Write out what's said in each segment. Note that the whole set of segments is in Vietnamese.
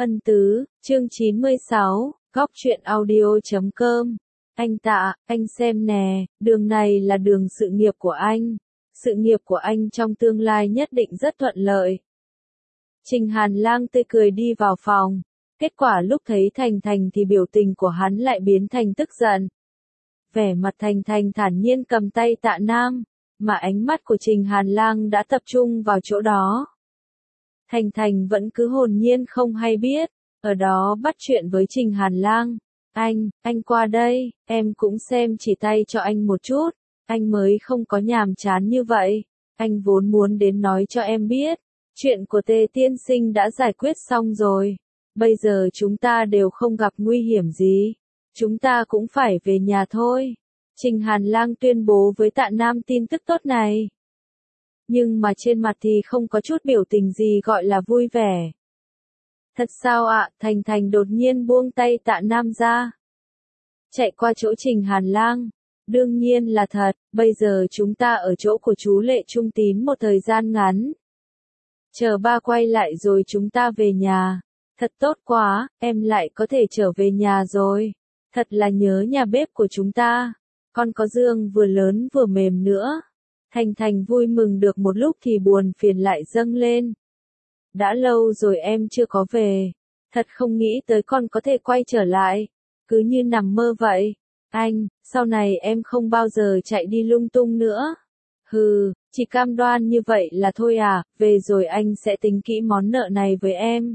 Ân tứ, chương 96, góc truyện audio.com. Anh Tạ, anh xem nè, đường này là đường sự nghiệp của anh. Sự nghiệp của anh trong tương lai nhất định rất thuận lợi. Trình Hàn Lang tươi cười đi vào phòng. Kết quả lúc thấy Thành Thành thì biểu tình của hắn lại biến thành tức giận. Vẻ mặt Thành Thành thản nhiên cầm tay Tạ Nam, mà ánh mắt của Trình Hàn Lang đã tập trung vào chỗ đó. Thành Thành vẫn cứ hồn nhiên không hay biết, ở đó bắt chuyện với Trình Hàn Lang. Anh qua đây, em cũng xem chỉ tay cho anh một chút, anh mới không có nhàm chán như vậy. Anh vốn muốn đến nói cho em biết, chuyện của Tề tiên sinh đã giải quyết xong rồi. Bây giờ chúng ta đều không gặp nguy hiểm gì, chúng ta cũng phải về nhà thôi. Trình Hàn Lang tuyên bố với Tạ Nam tin tức tốt này. Nhưng mà trên mặt thì không có chút biểu tình gì gọi là vui vẻ. Thật sao ạ? Thành Thành đột nhiên buông tay Tạ Nam ra. Chạy qua chỗ Trình Hàn Lang. Đương nhiên là thật, bây giờ chúng ta ở chỗ của chú Lệ Trung Tín một thời gian ngắn. Chờ ba quay lại rồi chúng ta về nhà. Thật tốt quá, em lại có thể trở về nhà rồi. Thật là nhớ nhà bếp của chúng ta. Con có Dương vừa lớn vừa mềm nữa. Thành Thành vui mừng được một lúc thì buồn phiền lại dâng lên. Đã lâu rồi em chưa có về. Thật không nghĩ tới con có thể quay trở lại. Cứ như nằm mơ vậy. Anh, sau này em không bao giờ chạy đi lung tung nữa. Hừ, chỉ cam đoan như vậy là thôi à, về rồi anh sẽ tính kỹ món nợ này với em.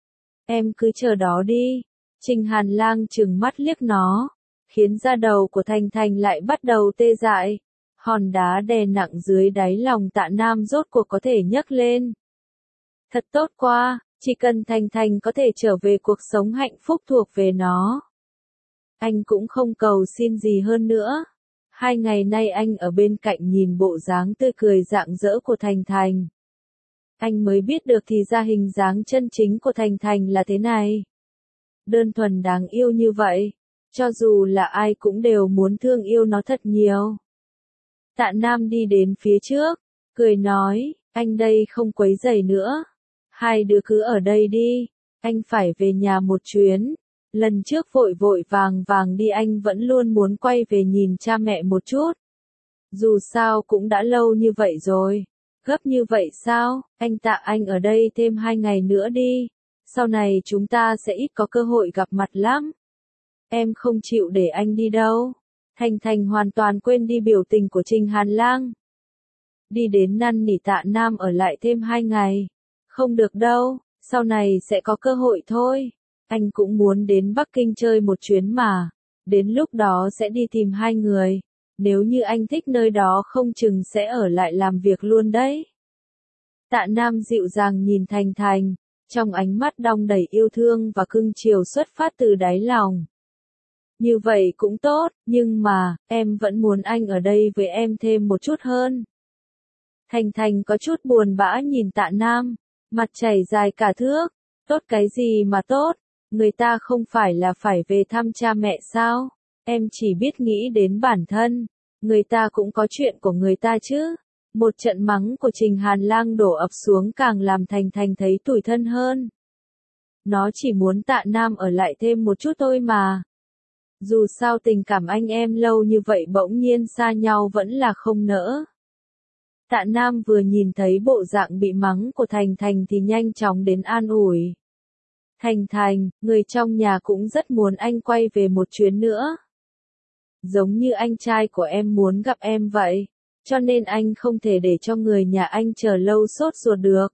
Em cứ chờ đó đi. Trình Hàn Lang trừng mắt liếc nó, khiến da đầu của Thành Thành lại bắt đầu tê dại. Hòn đá đè nặng dưới đáy lòng Tạ Nam rốt cuộc có thể nhấc lên. Thật tốt quá, chỉ cần Thành Thành có thể trở về cuộc sống hạnh phúc thuộc về nó. Anh cũng không cầu xin gì hơn nữa. 2 ngày nay anh ở bên cạnh nhìn bộ dáng tươi cười rạng rỡ của Thành Thành. Anh mới biết được thì ra hình dáng chân chính của Thành Thành là thế này. Đơn thuần đáng yêu như vậy, cho dù là ai cũng đều muốn thương yêu nó thật nhiều. Tạ Nam đi đến phía trước, cười nói, anh đây không quấy rầy nữa. Hai đứa cứ ở đây đi, anh phải về nhà một chuyến. Lần trước vội vội vàng vàng đi anh vẫn luôn muốn quay về nhìn cha mẹ một chút. Dù sao cũng đã lâu như vậy rồi. Gấp như vậy sao? Anh Tạ anh ở đây thêm 2 ngày nữa đi. Sau này chúng ta sẽ ít có cơ hội gặp mặt lắm. Em không chịu để anh đi đâu. Thành Thành hoàn toàn quên đi biểu tình của Trình Hàn Lang. Đi đến năn nỉ Tạ Nam ở lại thêm 2 ngày. Không được đâu, sau này sẽ có cơ hội thôi. Anh cũng muốn đến Bắc Kinh chơi một chuyến mà. Đến lúc đó sẽ đi tìm hai người. Nếu như anh thích nơi đó không chừng sẽ ở lại làm việc luôn đấy. Tạ Nam dịu dàng nhìn Thành Thành, trong ánh mắt đong đầy yêu thương và cưng chiều xuất phát từ đáy lòng. Như vậy cũng tốt, nhưng mà, em vẫn muốn anh ở đây với em thêm một chút hơn. Thành Thành có chút buồn bã nhìn Tạ Nam, mặt chảy dài cả thước. Tốt cái gì mà tốt, người ta không phải là phải về thăm cha mẹ sao? Em chỉ biết nghĩ đến bản thân, người ta cũng có chuyện của người ta chứ. Một trận mắng của Trình Hàn Lang đổ ập xuống càng làm Thành Thành thấy tủi thân hơn. Nó chỉ muốn Tạ Nam ở lại thêm một chút thôi mà. Dù sao tình cảm anh em lâu như vậy bỗng nhiên xa nhau vẫn là không nỡ. Tạ Nam vừa nhìn thấy bộ dạng bị mắng của Thành Thành thì nhanh chóng đến an ủi. Thành Thành, người trong nhà cũng rất muốn anh quay về một chuyến nữa. Giống như anh trai của em muốn gặp em vậy, cho nên anh không thể để cho người nhà anh chờ lâu sốt ruột được.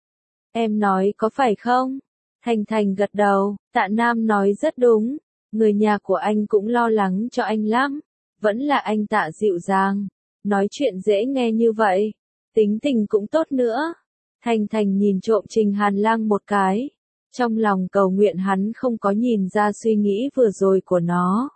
Em nói có phải không? Thành Thành gật đầu, Tạ Nam nói rất đúng, người nhà của anh cũng lo lắng cho anh lắm, vẫn là anh Tạ dịu dàng, nói chuyện dễ nghe như vậy, tính tình cũng tốt nữa. Thành Thành nhìn trộm Trình Hàn Lang một cái, trong lòng cầu nguyện hắn không có nhìn ra suy nghĩ vừa rồi của nó.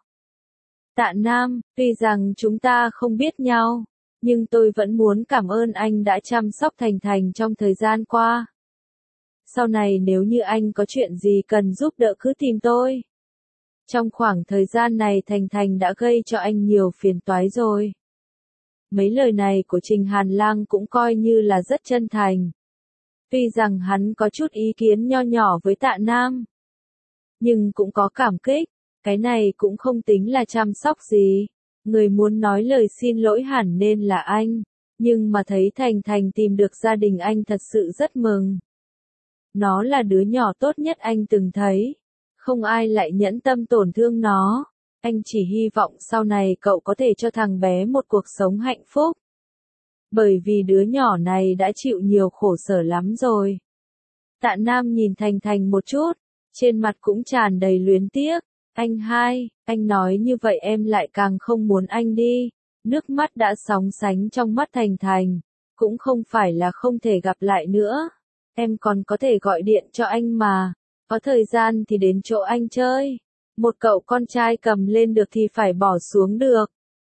Tạ Nam, tuy rằng chúng ta không biết nhau, nhưng tôi vẫn muốn cảm ơn anh đã chăm sóc Thành Thành trong thời gian qua. Sau này nếu như anh có chuyện gì cần giúp đỡ cứ tìm tôi. Trong khoảng thời gian này Thành Thành đã gây cho anh nhiều phiền toái rồi. Mấy lời này của Trình Hàn Lang cũng coi như là rất chân thành. Tuy rằng hắn có chút ý kiến nho nhỏ với Tạ Nam, nhưng cũng có cảm kích, cái này cũng không tính là chăm sóc gì. Người muốn nói lời xin lỗi hẳn nên là anh, nhưng mà thấy Thành Thành tìm được gia đình anh thật sự rất mừng. Nó là đứa nhỏ tốt nhất anh từng thấy, không ai lại nhẫn tâm tổn thương nó. Anh chỉ hy vọng sau này cậu có thể cho thằng bé một cuộc sống hạnh phúc. Bởi vì đứa nhỏ này đã chịu nhiều khổ sở lắm rồi. Tạ Nam nhìn Thành Thành một chút, trên mặt cũng tràn đầy luyến tiếc. Anh hai, anh nói như vậy em lại càng không muốn anh đi. Nước mắt đã sóng sánh trong mắt Thành Thành, cũng không phải là không thể gặp lại nữa. Em còn có thể gọi điện cho anh mà, có thời gian thì đến chỗ anh chơi. Một cậu con trai cầm lên được thì phải bỏ xuống được.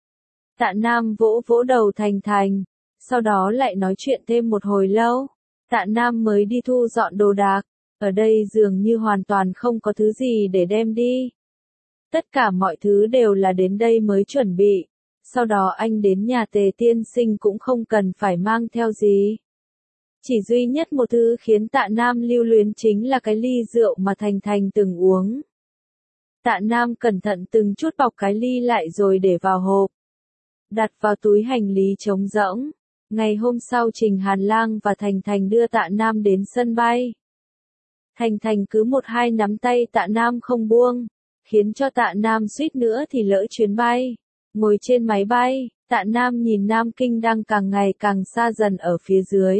Tạ Nam vỗ vỗ đầu Thành Thành, sau đó lại nói chuyện thêm một hồi lâu. Tạ Nam mới đi thu dọn đồ đạc, ở đây dường như hoàn toàn không có thứ gì để đem đi. Tất cả mọi thứ đều là đến đây mới chuẩn bị, sau đó anh đến nhà Tề tiên sinh cũng không cần phải mang theo gì. Chỉ duy nhất một thứ khiến Tạ Nam lưu luyến chính là cái ly rượu mà Thành Thành từng uống. Tạ Nam cẩn thận từng chút bọc cái ly lại rồi để vào hộp, đặt vào túi hành lý trống rỗng. Ngày hôm sau Trình Hàn Lang và Thành Thành đưa Tạ Nam đến sân bay. Thành Thành cứ một hai nắm tay Tạ Nam không buông, khiến cho Tạ Nam suýt nữa thì lỡ chuyến bay. Ngồi trên máy bay, Tạ Nam nhìn Nam Kinh đang càng ngày càng xa dần ở phía dưới.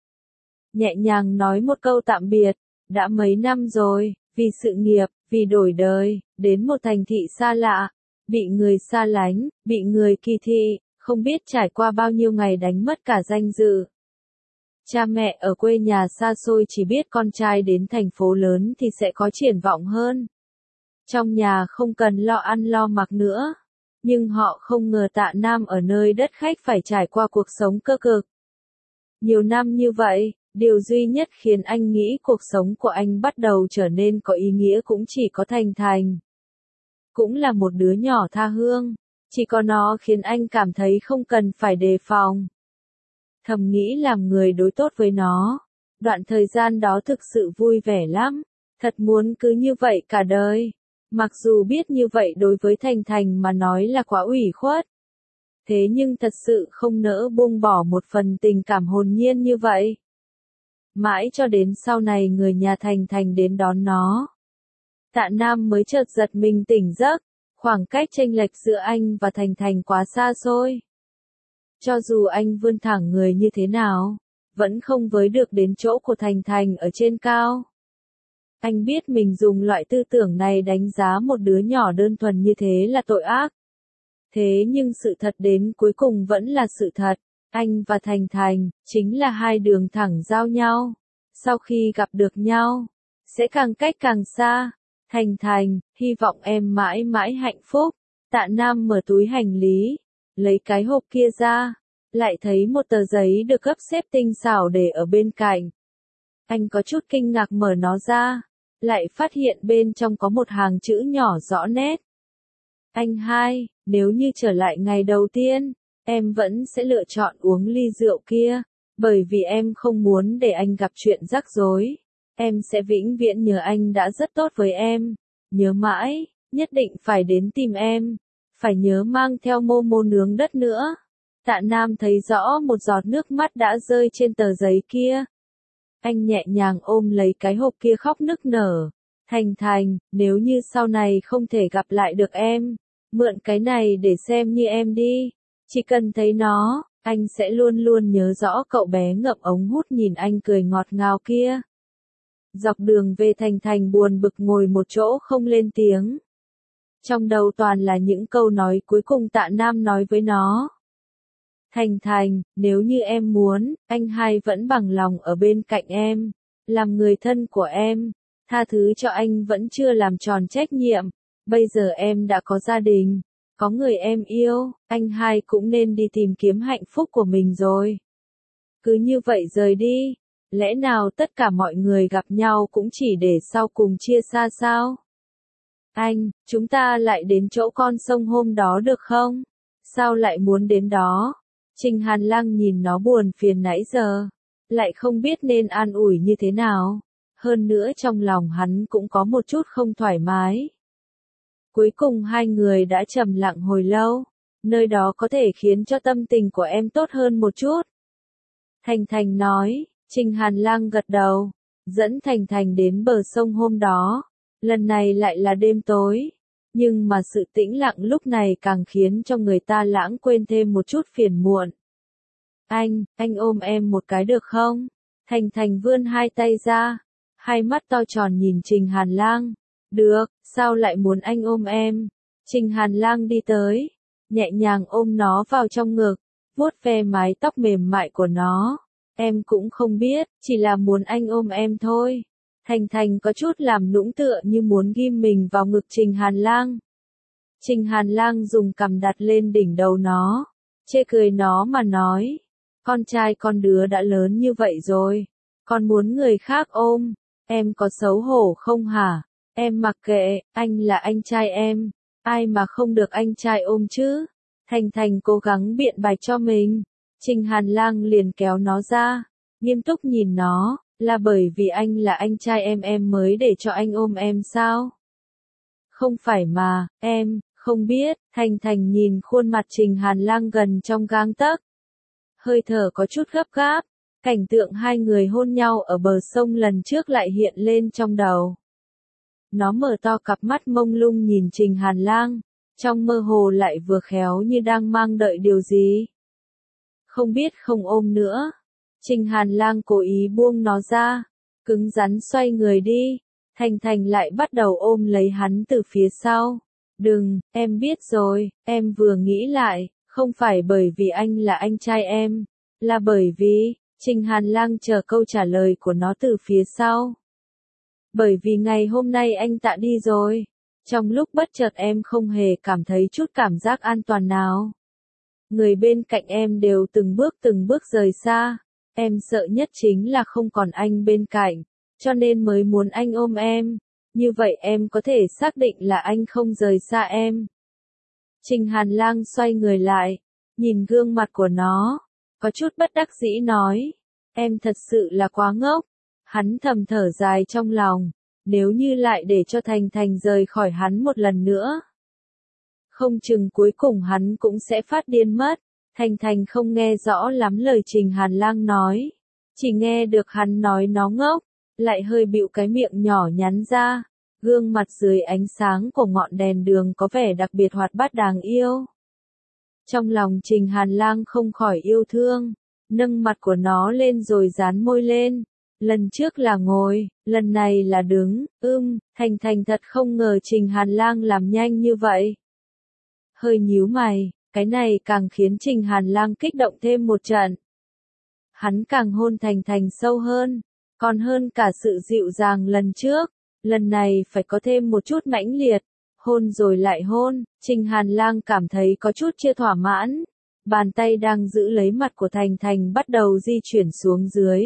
Nhẹ nhàng nói một câu tạm biệt, đã mấy năm rồi, vì sự nghiệp, vì đổi đời, đến một thành thị xa lạ, bị người xa lánh, bị người kỳ thị, không biết trải qua bao nhiêu ngày đánh mất cả danh dự. Cha mẹ ở quê nhà xa xôi chỉ biết con trai đến thành phố lớn thì sẽ có triển vọng hơn. Trong nhà không cần lo ăn lo mặc nữa. Nhưng họ không ngờ Tạ Nam ở nơi đất khách phải trải qua cuộc sống cơ cực. Nhiều năm như vậy, điều duy nhất khiến anh nghĩ cuộc sống của anh bắt đầu trở nên có ý nghĩa cũng chỉ có Thành Thành. Cũng là một đứa nhỏ tha hương, chỉ có nó khiến anh cảm thấy không cần phải đề phòng. Thầm nghĩ làm người đối tốt với nó. Đoạn thời gian đó thực sự vui vẻ lắm, thật muốn cứ như vậy cả đời. Mặc dù biết như vậy đối với Thành Thành mà nói là quá ủy khuất. Thế nhưng thật sự không nỡ buông bỏ một phần tình cảm hồn nhiên như vậy. Mãi cho đến sau này người nhà Thành Thành đến đón nó. Tạ Nam mới chợt giật mình tỉnh giấc, khoảng cách chênh lệch giữa anh và Thành Thành quá xa xôi. Cho dù anh vươn thẳng người như thế nào, vẫn không với được đến chỗ của Thành Thành ở trên cao. Anh biết mình dùng loại tư tưởng này đánh giá một đứa nhỏ đơn thuần như thế là tội ác. Thế nhưng sự thật đến cuối cùng vẫn là sự thật. Anh và Thành Thành, chính là hai đường thẳng giao nhau. Sau khi gặp được nhau, sẽ càng cách càng xa. Thành Thành, hy vọng em mãi mãi hạnh phúc. Tạ Nam mở túi hành lý, lấy cái hộp kia ra, lại thấy một tờ giấy được gấp xếp tinh xảo để ở bên cạnh. Anh có chút kinh ngạc mở nó ra, lại phát hiện bên trong có một hàng chữ nhỏ rõ nét. Anh hai, nếu như trở lại ngày đầu tiên, em vẫn sẽ lựa chọn uống ly rượu kia, bởi vì em không muốn để anh gặp chuyện rắc rối. Em sẽ vĩnh viễn nhớ anh đã rất tốt với em, nhớ mãi, nhất định phải đến tìm em, phải nhớ mang theo Momo nướng đất nữa. Tạ Nam thấy rõ một giọt nước mắt đã rơi trên tờ giấy kia. Anh nhẹ nhàng ôm lấy cái hộp kia khóc nức nở. Thành Thành, nếu như sau này không thể gặp lại được em, mượn cái này để xem như em đi. Chỉ cần thấy nó, anh sẽ luôn luôn nhớ rõ cậu bé ngậm ống hút nhìn anh cười ngọt ngào kia. Dọc đường về Thành Thành buồn bực ngồi một chỗ không lên tiếng. Trong đầu toàn là những câu nói cuối cùng Tạ Nam nói với nó. Thành Thành, nếu như em muốn, anh hai vẫn bằng lòng ở bên cạnh em, làm người thân của em, tha thứ cho anh vẫn chưa làm tròn trách nhiệm. Bây giờ em đã có gia đình, có người em yêu, anh hai cũng nên đi tìm kiếm hạnh phúc của mình rồi. Cứ như vậy rời đi, lẽ nào tất cả mọi người gặp nhau cũng chỉ để sau cùng chia xa sao? Anh, chúng ta lại đến chỗ con sông hôm đó được không? Sao lại muốn đến đó? Trình Hàn Lang nhìn nó buồn phiền nãy giờ. lại không biết nên an ủi như thế nào. Hơn nữa trong lòng hắn cũng có một chút không thoải mái. Cuối cùng hai người đã trầm lặng hồi lâu, nơi đó có thể khiến cho tâm tình của em tốt hơn một chút. Thành Thành nói, Trình Hàn Lang gật đầu, dẫn Thành Thành đến bờ sông hôm đó. Lần này lại là đêm tối, nhưng mà sự tĩnh lặng lúc này càng khiến cho người ta lãng quên thêm một chút phiền muộn. Anh ôm em một cái được không? Thành Thành vươn hai tay ra, hai mắt to tròn nhìn Trình Hàn Lang. Được, sao lại muốn anh ôm em? Trình Hàn Lang đi tới, nhẹ nhàng ôm nó vào trong ngực, vuốt ve mái tóc mềm mại của nó. Em cũng không biết, chỉ là muốn anh ôm em thôi. Thành Thành có chút làm nũng tựa như muốn ghim mình vào ngực Trình Hàn Lang. Trình Hàn Lang dùng cằm đặt lên đỉnh đầu nó, chê cười nó mà nói, con trai con đứa đã lớn như vậy rồi, còn muốn người khác ôm, em có xấu hổ không hả? Em mặc kệ, anh là anh trai em, ai mà không được anh trai ôm chứ? Thành Thành cố gắng biện bạch cho mình. Trình Hàn Lang liền kéo nó ra, nghiêm túc nhìn nó, là bởi vì anh là anh trai em mới để cho anh ôm em sao? Không phải mà, em không biết. Thành Thành nhìn khuôn mặt Trình Hàn Lang gần trong gang tấc, hơi thở có chút gấp gáp. Cảnh tượng hai người hôn nhau ở bờ sông lần trước lại hiện lên trong đầu. Nó mở to cặp mắt mông lung nhìn Trình Hàn Lang, trong mơ hồ lại vừa khéo như đang mang đợi điều gì. Không biết không ôm nữa. Trình Hàn Lang cố ý buông nó ra, cứng rắn xoay người đi. Thành Thành lại bắt đầu ôm lấy hắn từ phía sau. Đừng, em biết rồi, em vừa nghĩ lại, không phải bởi vì anh là anh trai em, là bởi vì, Trình Hàn Lang chờ câu trả lời của nó từ phía sau. Bởi vì ngày hôm nay anh Tạ đi rồi. Trong lúc bất chợt em không hề cảm thấy chút cảm giác an toàn nào. Người bên cạnh em đều từng bước rời xa. Em sợ nhất chính là không còn anh bên cạnh, cho nên mới muốn anh ôm em. Như vậy em có thể xác định là anh không rời xa em. Trình Hàn Lang xoay người lại, nhìn gương mặt của nó, có chút bất đắc dĩ nói, em thật sự là quá ngốc. Hắn thầm thở dài trong lòng, nếu như lại để cho Thành Thành rời khỏi hắn một lần nữa, không chừng cuối cùng hắn cũng sẽ phát điên mất. Thành Thành không nghe rõ lắm lời Trình Hàn Lang nói, chỉ nghe được hắn nói nó ngốc, lại hơi bĩu cái miệng nhỏ nhắn ra, gương mặt dưới ánh sáng của ngọn đèn đường có vẻ đặc biệt hoạt bát đáng yêu. Trong lòng Trình Hàn Lang không khỏi yêu thương, nâng mặt của nó lên rồi dán môi lên. Lần trước là ngồi, lần này là đứng. Thành Thành thật không ngờ Trình Hàn Lang làm nhanh như vậy. Hơi nhíu mày, cái này càng khiến Trình Hàn Lang kích động thêm một trận. Hắn càng hôn Thành Thành sâu hơn, còn hơn cả sự dịu dàng lần trước. Lần này phải có thêm một chút mãnh liệt, hôn rồi lại hôn. Trình Hàn Lang cảm thấy có chút chưa thỏa mãn. Bàn tay đang giữ lấy mặt của Thành Thành bắt đầu di chuyển xuống dưới.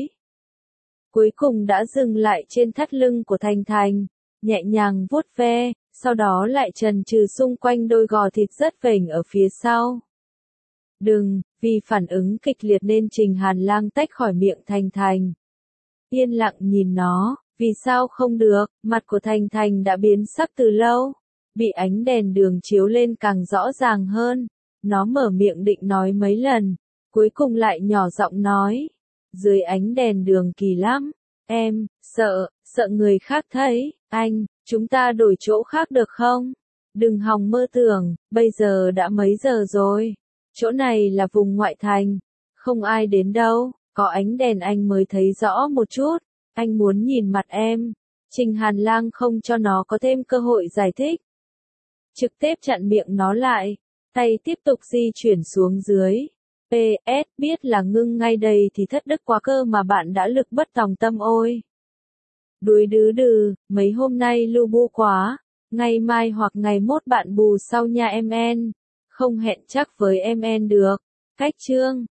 Cuối cùng đã dừng lại trên thắt lưng của Thành Thành, nhẹ nhàng vuốt ve, sau đó lại trần trừ xung quanh đôi gò thịt rất phềnh ở phía sau. Đừng, vì phản ứng kịch liệt nên Trình Hàn Lang tách khỏi miệng Thành Thành. Yên lặng nhìn nó, vì sao không được, mặt của Thành Thành đã biến sắc từ lâu, bị ánh đèn đường chiếu lên càng rõ ràng hơn. Nó mở miệng định nói mấy lần, cuối cùng lại nhỏ giọng nói. Dưới ánh đèn đường kỳ lắm, em, sợ người khác thấy, anh, chúng ta đổi chỗ khác được không? Đừng hòng mơ tưởng, bây giờ đã mấy giờ rồi, chỗ này là vùng ngoại thành, không ai đến đâu, có ánh đèn anh mới thấy rõ một chút, anh muốn nhìn mặt em. Trình Hàn Lang không cho nó có thêm cơ hội giải thích, trực tiếp chặn miệng nó lại, tay tiếp tục di chuyển xuống dưới. PS, biết là ngưng ngay đây thì thất đức quá cơ mà bạn đã lực bất tòng tâm ôi. Đuối đứ đừ, mấy hôm nay lu bu quá, ngày mai hoặc ngày mốt bạn bù sau nha em en. Không hẹn chắc với em en được. Cách chương